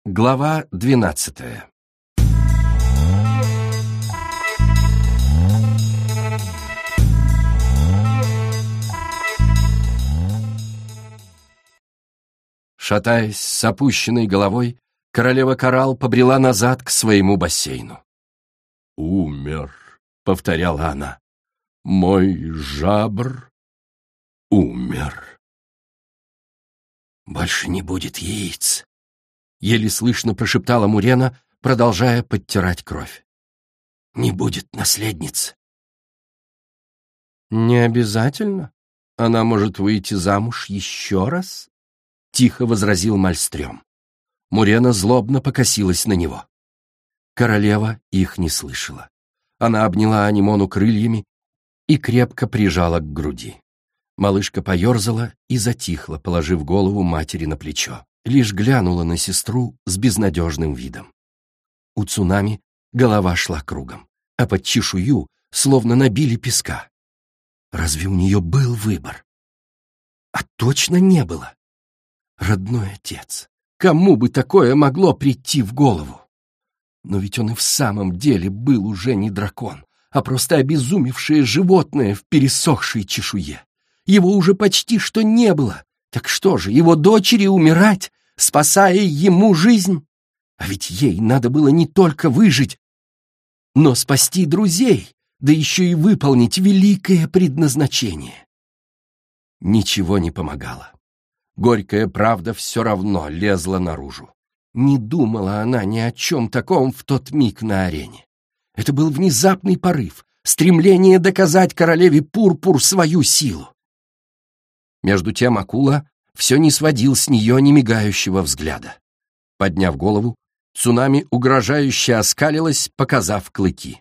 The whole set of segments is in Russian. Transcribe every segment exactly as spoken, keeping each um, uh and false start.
Глава двенадцатая. Шатаясь с опущенной головой, королева Коралл побрела назад к своему бассейну. «Умер», — повторяла она, — «мой жабр умер». «Больше не будет яиц», — еле слышно прошептала Мурена, продолжая подтирать кровь. «Не будет наследниц». «Не обязательно. Она может выйти замуж еще раз», — тихо возразил Мальстрём. Мурена злобно покосилась на него. Королева их не слышала. Она обняла Анимону крыльями и крепко прижала к груди. Малышка поерзала и затихла, положив голову матери на плечо. Лишь глянула на сестру с безнадежным видом. У Цунами голова шла кругом, а под чешую словно набили песка. Разве у нее был выбор? А точно не было. Родной отец, кому бы такое могло прийти в голову? Но ведь он и в самом деле был уже не дракон, а просто обезумевшее животное в пересохшей чешуе. Его уже почти что не было. Так что же, его дочери умирать, спасая ему жизнь? А ведь ей надо было не только выжить, но спасти друзей, да еще и выполнить великое предназначение. Ничего не помогало. Горькая правда все равно лезла наружу. Не думала она ни о чем таком в тот миг на арене. Это был внезапный порыв, стремление доказать королеве Пурпур свою силу. Между тем акула все не сводил с нее немигающего взгляда. Подняв голову, Цунами угрожающе оскалилась, показав клыки.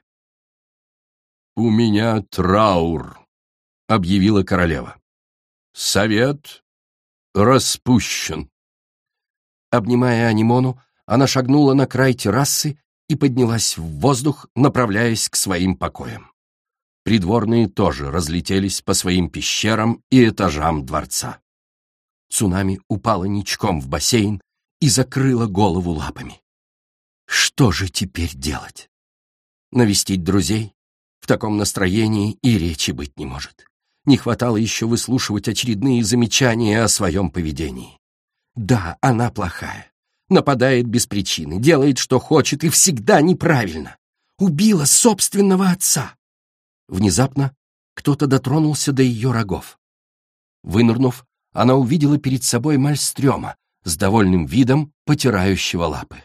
«У меня траур», — объявила королева. «Совет распущен». Обнимая Анимону, она шагнула на край террасы и поднялась в воздух, направляясь к своим покоям. Придворные тоже разлетелись по своим пещерам и этажам дворца. Цунами упала ничком в бассейн и закрыла голову лапами. Что же теперь делать? Навестить друзей? В таком настроении и речи быть не может. Не хватало еще выслушивать очередные замечания о своем поведении. Да, она плохая. Нападает без причины, делает, что хочет, и всегда неправильно. Убила собственного отца. Внезапно кто-то дотронулся до ее рогов. Вынырнув, она увидела перед собой Мальстрёма с довольным видом потирающего лапы.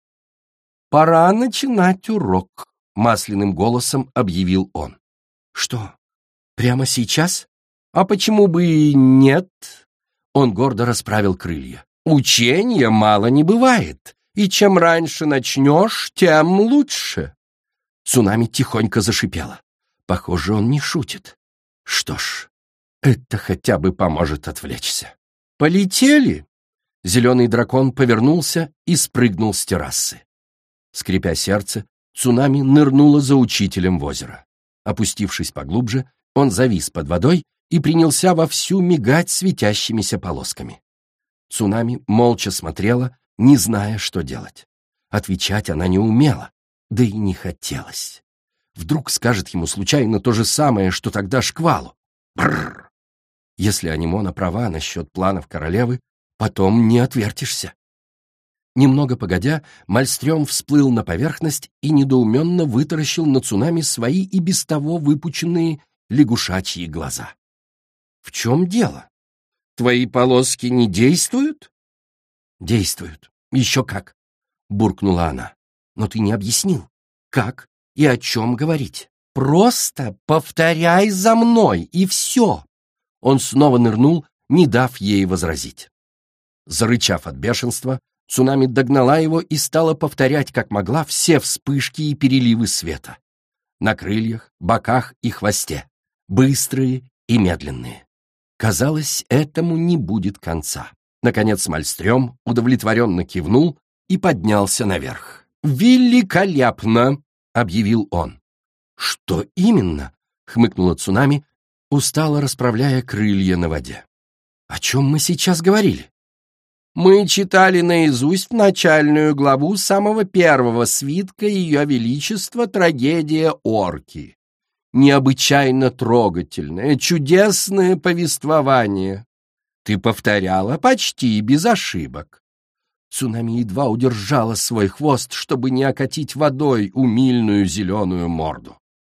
«Пора начинать урок», — масляным голосом объявил он. «Что, прямо сейчас? А почему бы и нет?» Он гордо расправил крылья. «Учения мало не бывает, и чем раньше начнешь, тем лучше». Цунами тихонько зашипела. Похоже, он не шутит. Что ж, это хотя бы поможет отвлечься. «Полетели!» Зеленый дракон повернулся и спрыгнул с террасы. Скрипя сердце, Цунами нырнула за учителем в озеро. Опустившись поглубже, он завис под водой и принялся вовсю мигать светящимися полосками. Цунами молча смотрела, не зная, что делать. Отвечать она не умела, да и не хотелось. Вдруг скажет ему случайно то же самое, что тогда Шквалу. Бррр! Если Анимона права насчет планов королевы, потом не отвертишься. Немного погодя, Мальстрём всплыл на поверхность и недоуменно вытаращил на Цунами свои и без того выпученные лягушачьи глаза. «В чем дело? Твои полоски не действуют?» «Действуют. Еще как», — буркнула она. «Но ты не объяснил, как и о чем говорить. Просто повторяй за мной, и все». Он снова нырнул, не дав ей возразить. Зарычав от бешенства, Цунами догнала его и стала повторять, как могла, все вспышки и переливы света. На крыльях, боках и хвосте. Быстрые и медленные. Казалось, этому не будет конца. Наконец Мальстрём удовлетворенно кивнул и поднялся наверх. «Великолепно!» — объявил он. «Что именно?» — хмыкнула Цунами, устало расправляя крылья на воде. «О чем мы сейчас говорили?» Мы читали наизусть начальную главу самого первого свитка Ее Величества «Трагедия Орки». Необычайно трогательное, чудесное повествование. Ты повторяла почти без ошибок. Цунами едва удержала свой хвост, чтобы не окатить водой умильную зеленую морду.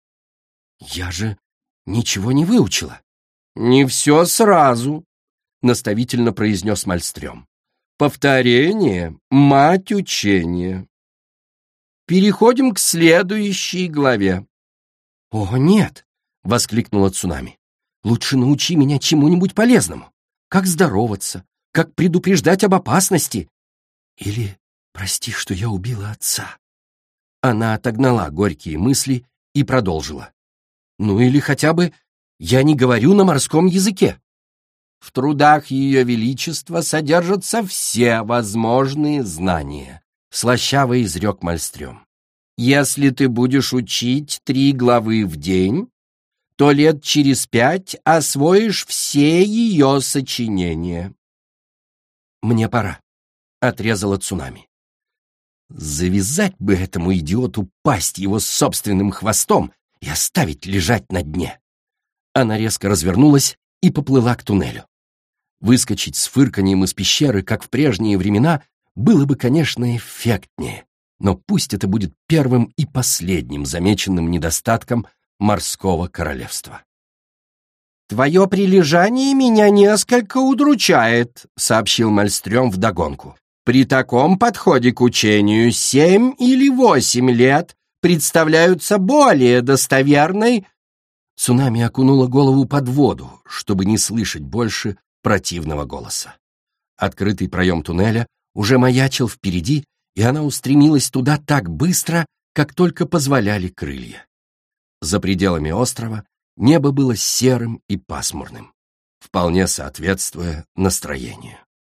Я же ничего не выучила. Не все сразу, наставительно произнес Мальстрём. Повторение — мать учения. Переходим к следующей главе. «О, нет!» — воскликнула Цунами. «Лучше научи меня чему-нибудь полезному. Как здороваться, как предупреждать об опасности. Или прости, что я убила отца». Она отогнала горькие мысли и продолжила. «Ну или хотя бы я не говорю на морском языке». В трудах Ее Величества содержатся все возможные знания, слащаво изрек Мальстрём. Если ты будешь учить три главы в день, то лет через пять освоишь все ее сочинения. Мне пора, отрезала Цунами. Завязать бы этому идиоту пасть его собственным хвостом и оставить лежать на дне. Она резко развернулась и поплыла к туннелю. Выскочить с фырканьем из пещеры, как в прежние времена, было бы, конечно, эффектнее, но пусть это будет первым и последним замеченным недостатком морского королевства. «Твое прилежание меня несколько удручает», — сообщил Мальстрём вдогонку. «При таком подходе к учению семь или восемь лет представляются более достоверной...» Цунами окунула голову под воду, чтобы не слышать больше противного голоса. Открытый проем туннеля уже маячил впереди, и она устремилась туда так быстро, как только позволяли крылья. За пределами острова небо было серым и пасмурным, вполне соответствуя настроению.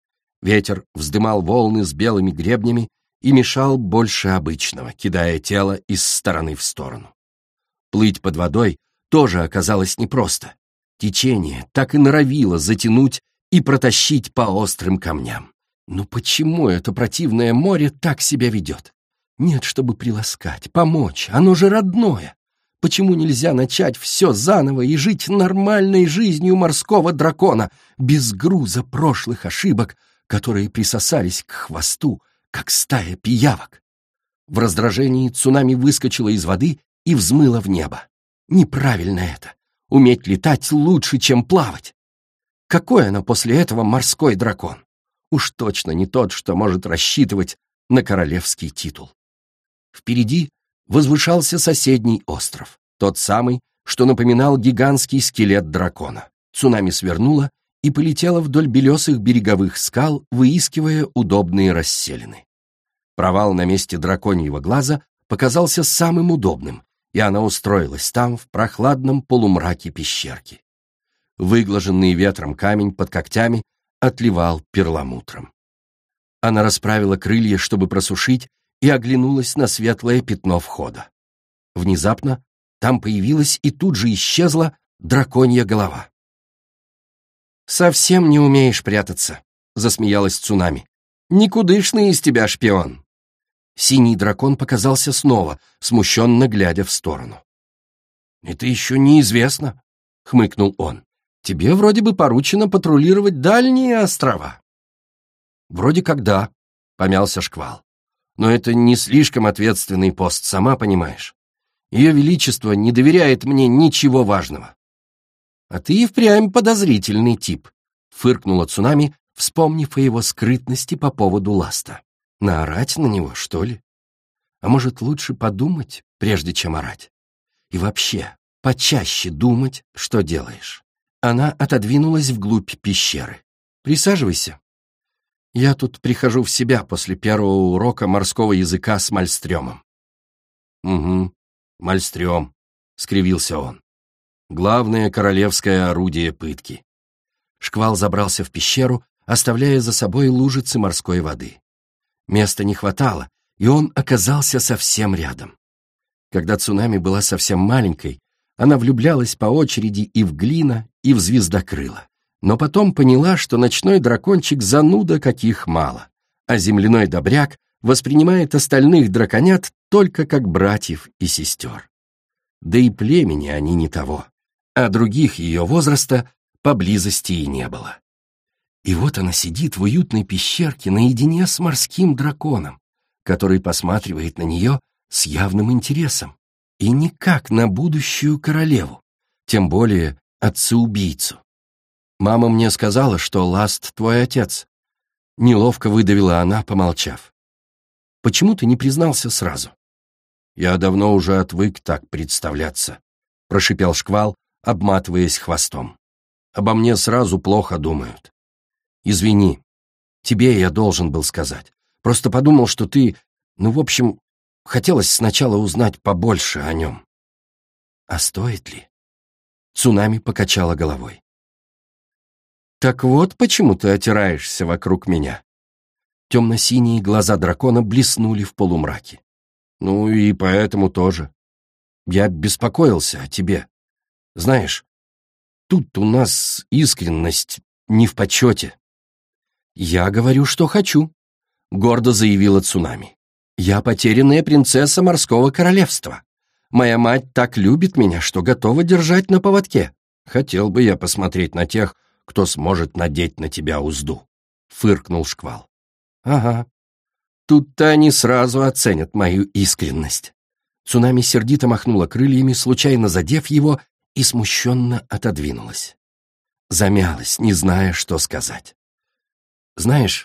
Ветер вздымал волны с белыми гребнями и мешал больше обычного, кидая тело из стороны в сторону. Плыть под водой тоже оказалось непросто. Течение так и норовило затянуть и протащить по острым камням. Ну почему это противное море так себя ведет? Нет, чтобы приласкать, помочь, оно же родное. Почему нельзя начать все заново и жить нормальной жизнью морского дракона, без груза прошлых ошибок, которые присосались к хвосту, как стая пиявок? В раздражении Цунами выскочила из воды и взмыла в небо. Неправильно это. Уметь летать лучше, чем плавать. Какой она после этого морской дракон? Уж точно не тот, что может рассчитывать на королевский титул. Впереди возвышался соседний остров, тот самый, что напоминал гигантский скелет дракона. Цунами свернула и полетела вдоль белесых береговых скал, выискивая удобные расселины. Провал на месте драконьего глаза показался самым удобным, и она устроилась там, в прохладном полумраке пещерки. Выглаженный ветром камень под когтями отливал перламутром. Она расправила крылья, чтобы просушить, и оглянулась на светлое пятно входа. Внезапно там появилась и тут же исчезла драконья голова. «Совсем не умеешь прятаться», — засмеялась Цунами. «Никудышный из тебя шпион». Синий дракон показался снова, смущенно глядя в сторону. «Это еще неизвестно», — хмыкнул он. «Тебе вроде бы поручено патрулировать дальние острова». «Вроде как да», — помялся Шквал. «Но это не слишком ответственный пост, сама понимаешь. Ее Величество не доверяет мне ничего важного». «А ты и впрямь подозрительный тип», — фыркнула Цунами, вспомнив о его скрытности по поводу Ласта. «Наорать на него, что ли? А может, лучше подумать, прежде чем орать? И вообще, почаще думать, что делаешь». Она отодвинулась вглубь пещеры. «Присаживайся. Я тут прихожу в себя после первого урока морского языка с Мальстрёмом». «Угу, Мальстрём», — скривился он. «Главное королевское орудие пытки». Шквал забрался в пещеру, оставляя за собой лужицы морской воды. Места не хватало, и он оказался совсем рядом. Когда Цунами была совсем маленькой, она влюблялась по очереди и в Глина, и в Звездокрыла. но потом поняла, что ночной дракончик зануда каких мало, а земляной добряк воспринимает остальных драконят только как братьев и сестер. Да и племени они не того, а других ее возраста поблизости и не было. И вот она сидит в уютной пещерке наедине с морским драконом, который посматривает на нее с явным интересом, и никак на будущую королеву, тем более отца-убийцу. «Мама мне сказала, что Ласт твой отец», — неловко выдавила она, помолчав. «Почему ты не признался сразу?» «Я давно уже отвык так представляться», — прошипел Шквал, обматываясь хвостом. «Обо мне сразу плохо думают. Извини, тебе я должен был сказать. Просто подумал, что ты... Ну, в общем, хотелось сначала узнать побольше о нем». «А стоит ли?» Цунами покачала головой. «Так вот почему ты отираешься вокруг меня». Темно-синие глаза дракона блеснули в полумраке. «Ну и поэтому тоже. Я беспокоился о тебе. Знаешь, тут у нас искренность не в почете». «Я говорю, что хочу», — гордо заявила Цунами. «Я потерянная принцесса морского королевства. Моя мать так любит меня, что готова держать на поводке. Хотел бы я посмотреть на тех, кто сможет надеть на тебя узду», — фыркнул Шквал. «Ага, тут-то они сразу оценят мою искренность». Цунами сердито махнула крыльями, случайно задев его, и смущенно отодвинулась. Замялась, не зная, что сказать. «Знаешь,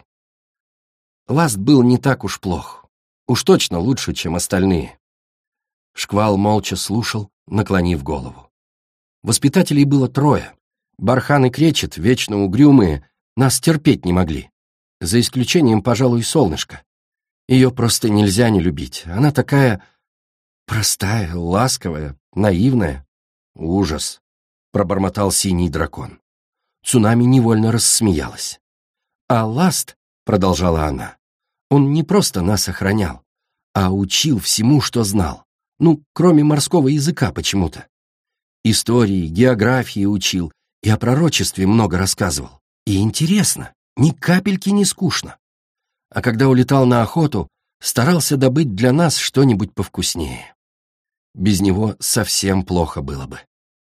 Ласт был не так уж плох. Уж точно лучше, чем остальные». Шквал молча слушал, наклонив голову. Воспитателей было трое. Бархан и Кречет, вечно угрюмые, нас терпеть не могли. За исключением, пожалуй, Солнышка. Ее просто нельзя не любить. Она такая простая, ласковая, наивная. «Ужас», — пробормотал синий дракон. Цунами невольно рассмеялась. «А Ласт, — продолжала она, — он не просто нас охранял, а учил всему, что знал. Ну, кроме морского языка почему-то. Истории, географии учил и о пророчестве много рассказывал. И интересно, ни капельки не скучно. А когда улетал на охоту, старался добыть для нас что-нибудь повкуснее. Без него совсем плохо было бы».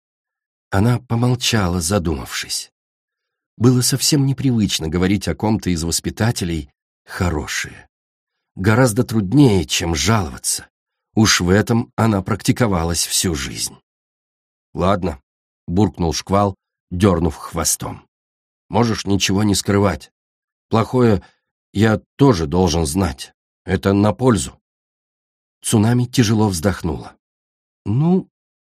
Она помолчала, задумавшись. Было совсем непривычно говорить о ком-то из воспитателей «хорошие». Гораздо труднее, чем жаловаться. Уж в этом она практиковалась всю жизнь. «Ладно», — буркнул Шквал, дернув хвостом. «Можешь ничего не скрывать. Плохое я тоже должен знать. Это на пользу». Цунами тяжело вздохнула. «Ну,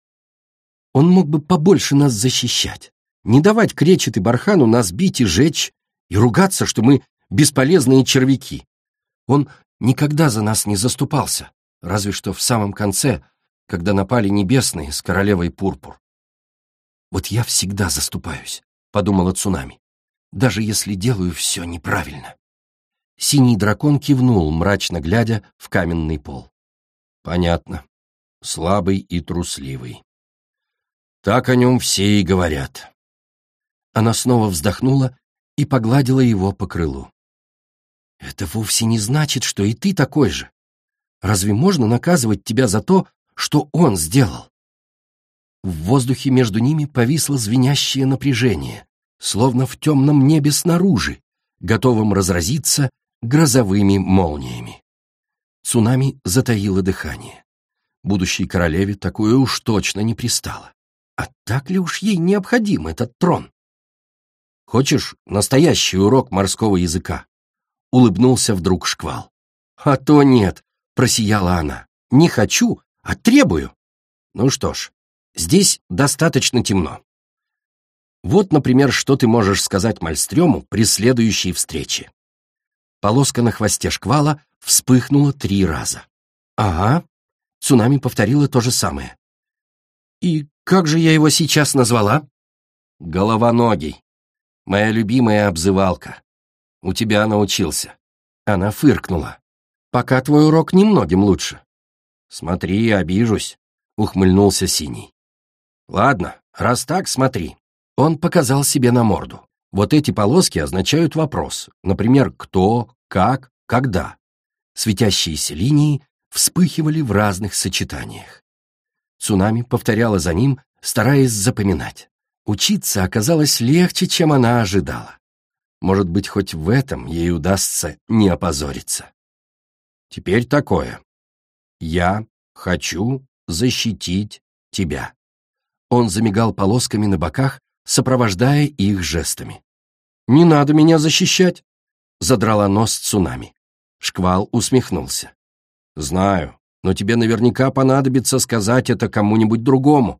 он мог бы побольше нас защищать. Не давать Кречет и Бархану нас бить и жечь, и ругаться, что мы бесполезные червяки. Он никогда за нас не заступался, разве что в самом конце, когда напали небесные с королевой Пурпур. Вот я всегда заступаюсь», — подумала Цунами, «даже если делаю все неправильно». Синий дракон кивнул, мрачно глядя в каменный пол. «Понятно. Слабый и трусливый. Так о нем все и говорят». Она снова вздохнула и погладила его по крылу. «Это вовсе не значит, что и ты такой же. Разве можно наказывать тебя за то, что он сделал?» В воздухе между ними повисло звенящее напряжение, словно в темном небе снаружи, готовым разразиться грозовыми молниями. Цунами затаило дыхание. Будущей королеве такое уж точно не пристало. А так ли уж ей необходим этот трон? «Хочешь настоящий урок морского языка?» — улыбнулся вдруг Шквал. «А то нет», — просияла она. «Не хочу, а требую». «Ну что ж, здесь достаточно темно. Вот, например, что ты можешь сказать Мальстрёму при следующей встрече». Полоска на хвосте Шквала вспыхнула три раза. «Ага», — Цунами повторила то же самое. «И как же я его сейчас назвала?» «Головоногий. Моя любимая обзывалка. У тебя научился». Она фыркнула. «Пока твой урок немногим лучше». «Смотри, обижусь», — ухмыльнулся Синий. «Ладно, раз так, смотри. Он показал себе на морду. Вот эти полоски означают вопрос, например, кто, как, когда. Светящиеся линии вспыхивали в разных сочетаниях. Цунами повторяла за ним, стараясь запоминать. Учиться оказалось легче, чем она ожидала. Может быть, хоть в этом ей удастся не опозориться. Теперь такое. Я хочу защитить тебя. Он замигал полосками на боках, сопровождая их жестами. «Не надо меня защищать!» — задрала нос Цунами. Шквал усмехнулся. «Знаю, но тебе наверняка понадобится сказать это кому-нибудь другому».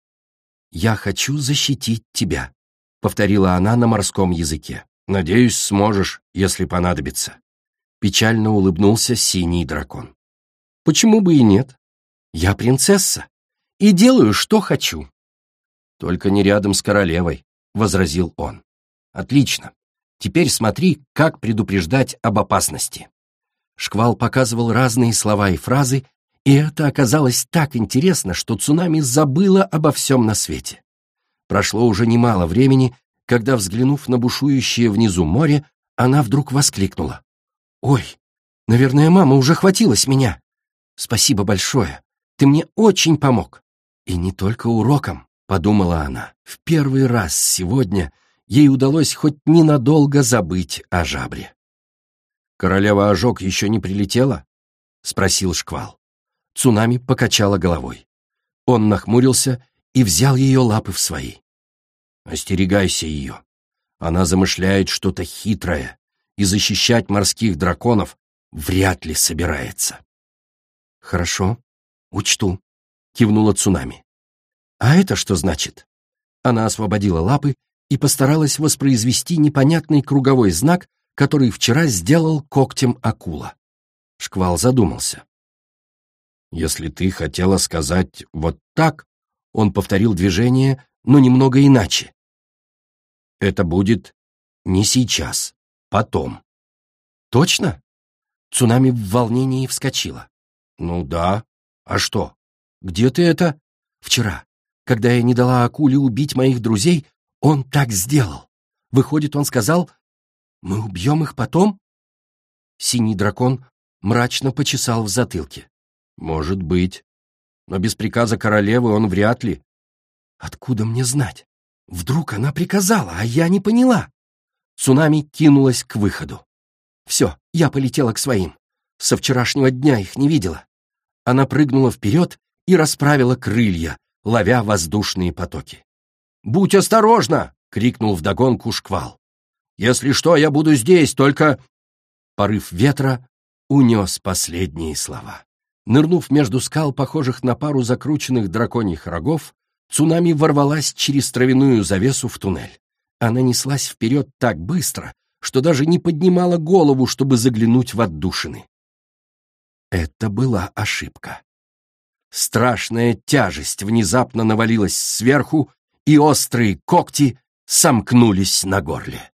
«Я хочу защитить тебя», — повторила она на морском языке. «Надеюсь, сможешь, если понадобится». Печально улыбнулся синий дракон. «Почему бы и нет? Я принцесса и делаю, что хочу». «Только не рядом с королевой», — возразил он. «Отлично. Теперь смотри, как предупреждать об опасности». Шквал показывал разные слова и фразы, и это оказалось так интересно, что Цунами забыла обо всем на свете. Прошло уже немало времени, когда, взглянув на бушующее внизу море, она вдруг воскликнула. «Ой, наверное, мама уже хватилась меня. Спасибо большое, ты мне очень помог». «И не только уроком», — подумала она. В первый раз сегодня ей удалось хоть ненадолго забыть о жабре. «Королева Ожог еще не прилетела?» — спросил Шквал. Цунами покачала головой. Он нахмурился и взял ее лапы в свои. «Остерегайся ее. Она замышляет что-то хитрое, и защищать морских драконов вряд ли собирается». «Хорошо, учту», — кивнула Цунами. «А это что значит?» Она освободила лапы и постаралась воспроизвести непонятный круговой знак, который вчера сделал когтем акула. Шквал задумался. «Если ты хотела сказать вот так», он повторил движение, но немного иначе. «Это будет не сейчас, потом». «Точно?» Цунами в волнении вскочила. «Ну да. А что? Где ты это?» «Вчера, когда я не дала акуле убить моих друзей, он так сделал. Выходит, он сказал, мы убьем их потом?» Синий дракон мрачно почесал в затылке. «Может быть. Но без приказа королевы он вряд ли». «Откуда мне знать? Вдруг она приказала, а я не поняла?» Цунами кинулась к выходу. «Все, я полетела к своим. Со вчерашнего дня их не видела». Она прыгнула вперед и расправила крылья, ловя воздушные потоки. «Будь осторожна!» — крикнул вдогонку Шквал. «Если что, я буду здесь, только...» Порыв ветра унес последние слова. Нырнув между скал, похожих на пару закрученных драконьих рогов, Цунами ворвалась через травяную завесу в туннель. Она неслась вперед так быстро, что даже не поднимала голову, чтобы заглянуть в отдушины. Это была ошибка. Страшная тяжесть внезапно навалилась сверху, и острые когти сомкнулись на горле.